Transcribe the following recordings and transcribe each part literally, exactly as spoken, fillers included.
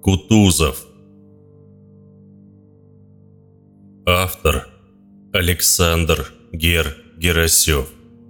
Кутузов. Автор Александр Гер Герасев.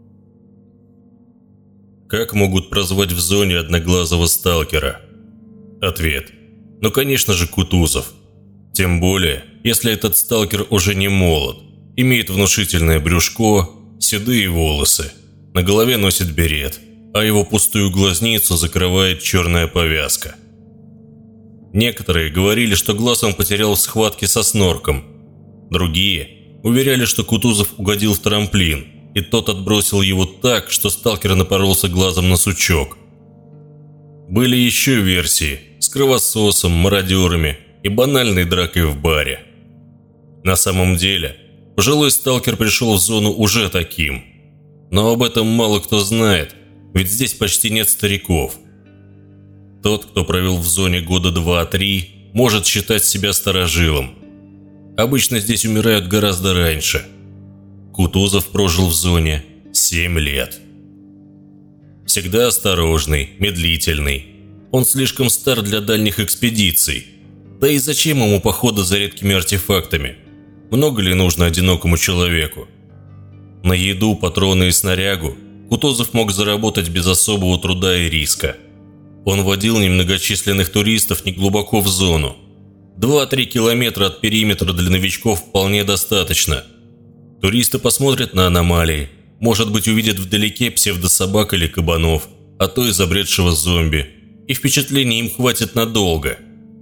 Как могут прозвать в зоне одноглазого сталкера? Ответ: ну конечно же Кутузов. Тем более, если этот сталкер уже не молод, имеет внушительное брюшко, седые волосы, на голове носит берет, а его пустую глазницу закрывает черная повязка. Некоторые говорили, что глаз он потерял в схватке со снорком. Другие уверяли, что Кутузов угодил в трамплин, и тот отбросил его так, что сталкер напоролся глазом на сучок. Были еще версии с кровососом, мародерами и банальной дракой в баре. На самом деле, пожилой сталкер пришел в зону уже таким. Но об этом мало кто знает, ведь здесь почти нет стариков. Тот, кто провел в зоне года два-три, может считать себя старожилом. Обычно здесь умирают гораздо раньше. Кутузов прожил в зоне семь лет. Всегда осторожный, медлительный. Он слишком стар для дальних экспедиций. Да и зачем ему походы за редкими артефактами? Много ли нужно одинокому человеку? На еду, патроны и снарягу Кутузов мог заработать без особого труда и риска. Он водил немногочисленных туристов неглубоко в зону. два-три километра от периметра для новичков вполне достаточно. Туристы посмотрят на аномалии, может быть, увидят вдалеке псевдособак или кабанов, а то и забредшего зомби, и впечатлений им хватит надолго.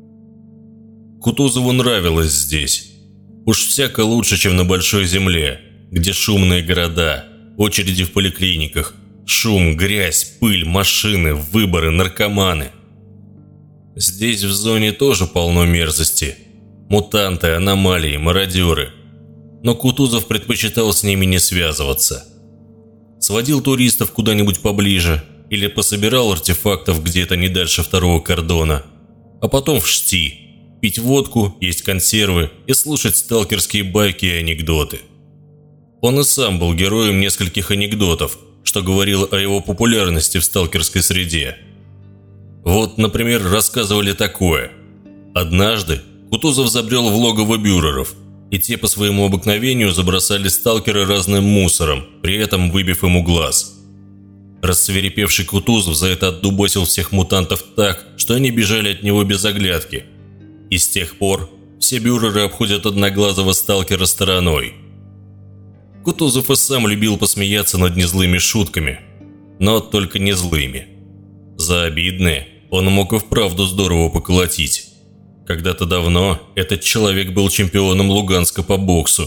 Кутузову нравилось здесь. Уж всяко лучше, чем на большой земле, где шумные города, очереди в поликлиниках, шум, грязь, пыль, машины, выборы, наркоманы. Здесь в зоне тоже полно мерзости. Мутанты, аномалии, мародеры. Но Кутузов предпочитал с ними не связываться. Сводил туристов куда-нибудь поближе или пособирал артефактов где-то не дальше второго кордона, а потом в шти, пить водку, есть консервы и слушать сталкерские байки и анекдоты. Он и сам был героем нескольких анекдотов, что говорило о его популярности в сталкерской среде. Вот, например, рассказывали такое. Однажды Кутузов забрел в логово бюреров, и те по своему обыкновению забросали сталкера разным мусором, при этом выбив ему глаз. Рассвирепевший Кутузов за это отдубасил всех мутантов так, что они бежали от него без оглядки. И с тех пор все бюреры обходят одноглазого сталкера стороной. Кутузов и сам любил посмеяться над незлыми шутками, но только не злыми. За обидные он мог и вправду здорово поколотить. Когда-то давно этот человек был чемпионом Луганска по боксу.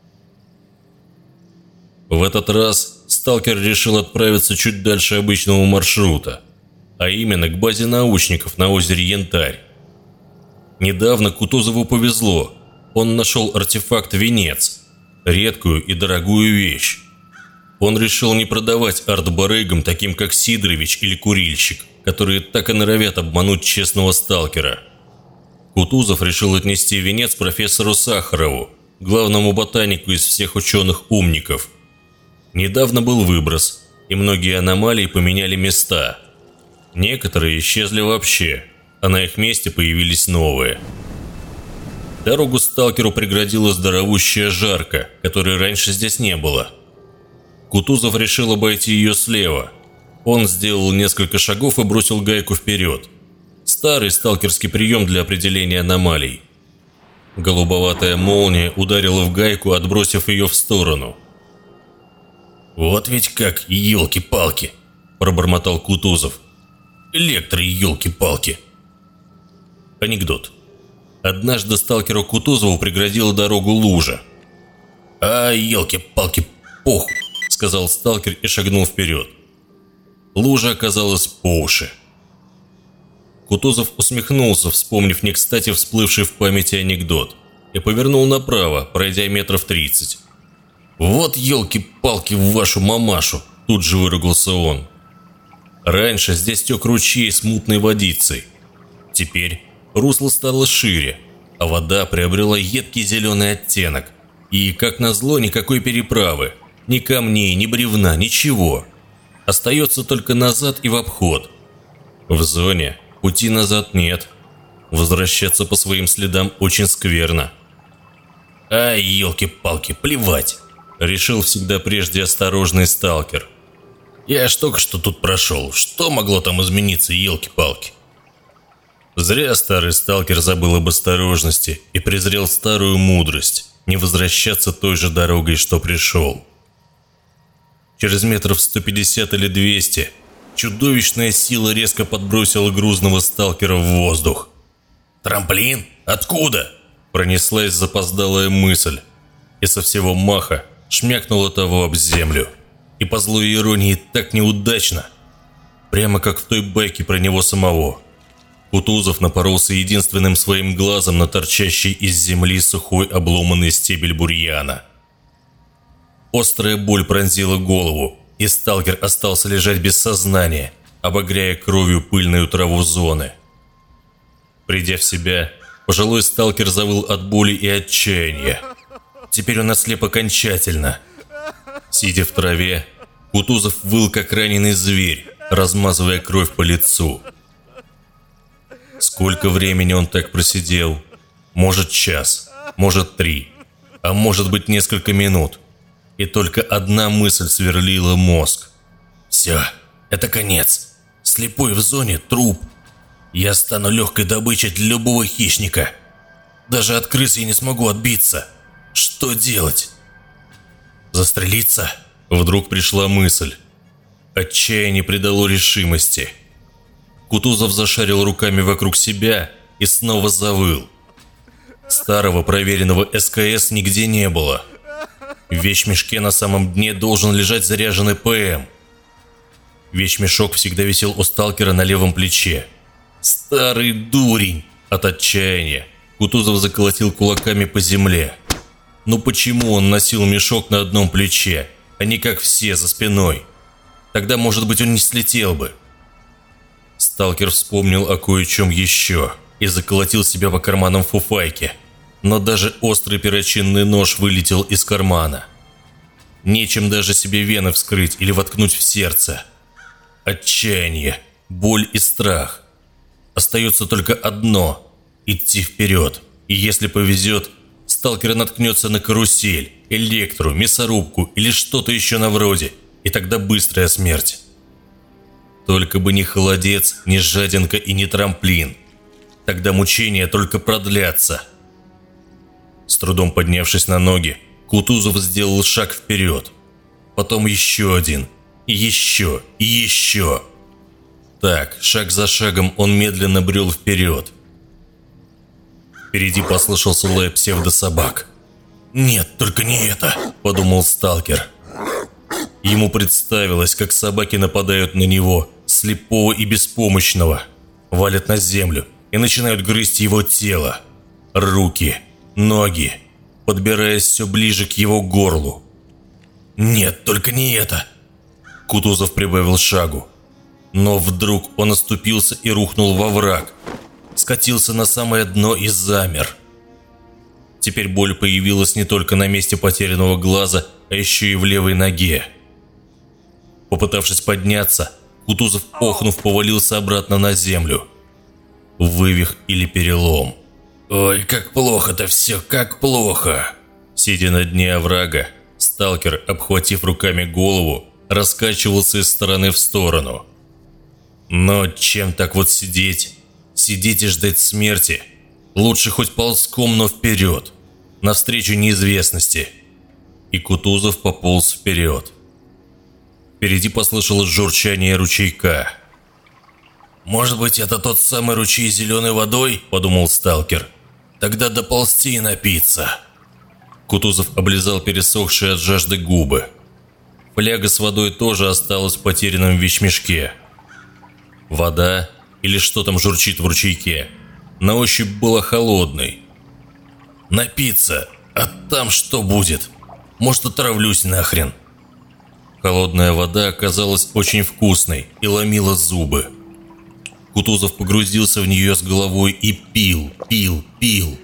В этот раз сталкер решил отправиться чуть дальше обычного маршрута, а именно к базе научников на озере Янтарь. Недавно Кутузову повезло, он нашел артефакт «Венец», редкую и дорогую вещь. Он решил не продавать арт-барыгам, таким как Сидорович или Курильщик, которые так и норовят обмануть честного сталкера. Кутузов решил отнести венец профессору Сахарову, главному ботанику из всех ученых-умников. Недавно был выброс, и многие аномалии поменяли места. Некоторые исчезли вообще, а на их месте появились новые. Дорогу сталкеру преградила здоровущая жарка, которой раньше здесь не было. Кутузов решил обойти ее слева. Он сделал несколько шагов и бросил гайку вперед. Старый сталкерский прием для определения аномалий. Голубоватая молния ударила в гайку, отбросив ее в сторону. «Вот ведь как, елки-палки!» – пробормотал Кутузов. «Электро, елки-палки!» Анекдот. Однажды сталкеру Кутузову преградила дорогу лужа. «А, елки-палки, похуй!» – сказал сталкер и шагнул вперед. Лужа оказалась по уши. Кутузов усмехнулся, вспомнив не кстати всплывший в памяти анекдот, и повернул направо, пройдя метров тридцать. «Вот елки-палки в вашу мамашу!» – тут же выругался он. Раньше здесь тек ручей с мутной водицей. Теперь русло стало шире, а вода приобрела едкий зеленый оттенок. И, как назло, никакой переправы, ни камней, ни бревна, ничего. Остается только назад и в обход. В зоне пути назад нет. Возвращаться по своим следам очень скверно. «Ай, елки-палки, плевать!» – решил всегда прежде осторожный сталкер. «Я ж только что тут прошел. Что могло там измениться, елки-палки?» Зря старый сталкер забыл об осторожности и презрел старую мудрость – не возвращаться той же дорогой, что пришел. Через метров сто пятьдесят или двести чудовищная сила резко подбросила грузного сталкера в воздух. «Трамплин? Откуда?» Пронеслась запоздалая мысль, и со всего маха шмякнула того об землю. И по злой иронии так неудачно, прямо как в той байке про него самого. Кутузов напоролся единственным своим глазом на торчащий из земли сухой обломанный стебель бурьяна. Острая боль пронзила голову, и сталкер остался лежать без сознания, обогряя кровью пыльную траву зоны. Придя в себя, пожилой сталкер завыл от боли и отчаяния. Теперь он ослеп окончательно. Сидя в траве, Кутузов выл, как раненый зверь, размазывая кровь по лицу. Сколько времени он так просидел? Может, час, может, три, а может быть, несколько минут. И только одна мысль сверлила мозг. «Все, это конец. Слепой в зоне – труп. Я стану легкой добычей для любого хищника. Даже от крыс я не смогу отбиться. Что делать? Застрелиться?» Вдруг пришла мысль. Отчаяние придало решимости. Кутузов зашарил руками вокруг себя и снова завыл. Старого проверенного эс ка эс нигде не было. В вещмешке на самом дне должен лежать заряженный пэ эм. Вещмешок всегда висел у сталкера на левом плече. Старый дурень! От отчаяния Кутузов заколотил кулаками по земле. Ну почему он носил мешок на одном плече, а не как все за спиной? Тогда, может быть, он не слетел бы. Сталкер вспомнил о кое-чем еще и заколотил себя по карманам фуфайки. Но даже острый перочинный нож вылетел из кармана. Нечем даже себе вены вскрыть или воткнуть в сердце. Отчаяние, боль и страх. Остается только одно – идти вперед. И если повезет, сталкер наткнется на карусель, электру, мясорубку или что-то еще на вроде, и тогда быстрая смерть. Только бы не холодец, не жадинка и не трамплин. Тогда мучения только продлятся. С трудом поднявшись на ноги, Кутузов сделал шаг вперед. Потом еще один. И еще, и еще. Так, шаг за шагом он медленно брел вперед. Впереди послышался лай псевдособак. «Нет, только не это», – подумал сталкер. Ему представилось, как собаки нападают на него, слепого и беспомощного, валят на землю и начинают грызть его тело, руки, ноги, подбираясь все ближе к его горлу. «Нет, только не это!» Кутузов прибавил шагу. Но вдруг он оступился и рухнул во враг, скатился на самое дно и замер. Теперь боль появилась не только на месте потерянного глаза, а еще и в левой ноге. Попытавшись подняться, Кутузов, охнув, повалился обратно на землю. Вывих или перелом. «Ой, как плохо-то все, как плохо!» Сидя на дне оврага, сталкер, обхватив руками голову, раскачивался из стороны в сторону. Но чем так вот сидеть? Сидеть и ждать смерти? Лучше хоть ползком, но вперед, навстречу неизвестности. И Кутузов пополз вперед. Впереди послышалось журчание ручейка. «Может быть, это тот самый ручей с зеленой водой?» – подумал сталкер. «Тогда доползти и напиться». Кутузов облизал пересохшие от жажды губы. Фляга с водой тоже осталась в потерянном вещмешке. Вода, или что там журчит в ручейке, на ощупь была холодной. «Напиться, а там что будет? Может, отравлюсь нахрен». Холодная вода оказалась очень вкусной и ломила зубы. Кутузов погрузился в нее с головой и пил, пил, пил.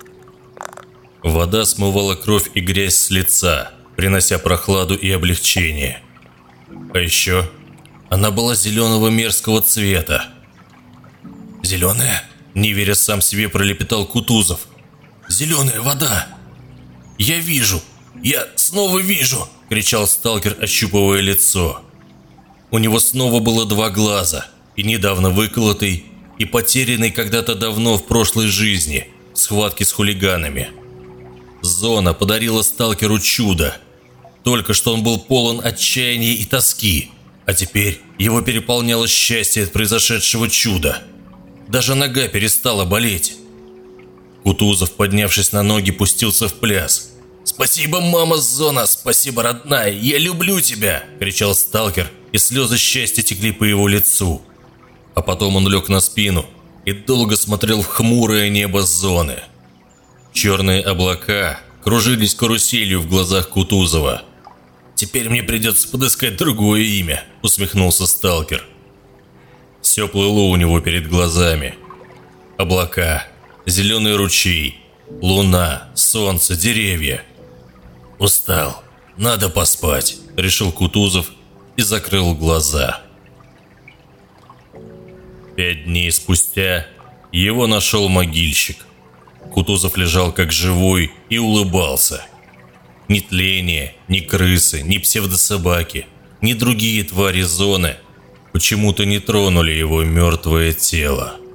Вода смывала кровь и грязь с лица, принося прохладу и облегчение. А еще она была зеленого мерзкого цвета. «Зеленая? Не веря сам себе, пролепетал Кутузов. «Зеленая вода! Я вижу! Я снова вижу!» – кричал сталкер, ощупывая лицо. У него снова было два глаза, и недавно выколотый, и потерянный когда-то давно в прошлой жизни, в схватке с хулиганами. Зона подарила сталкеру чудо. Только что он был полон отчаяния и тоски, а теперь его переполняло счастье от произошедшего чуда. Даже нога перестала болеть. Кутузов, поднявшись на ноги, пустился в пляс. «Спасибо, мама Зона! Спасибо, родная! Я люблю тебя!» – кричал сталкер, и слезы счастья текли по его лицу. А потом он лег на спину и долго смотрел в хмурое небо Зоны. Черные облака кружились каруселью в глазах Кутузова. «Теперь мне придется подыскать другое имя», – усмехнулся сталкер. Все плыло у него перед глазами. Облака, зеленый ручей, луна, солнце, деревья. «Устал, надо поспать», – решил Кутузов и закрыл глаза. Пять дней спустя его нашел могильщик. Кутузов лежал как живой и улыбался. Ни тления, ни крысы, ни псевдособаки, ни другие твари Зоны почему-то не тронули его мертвое тело.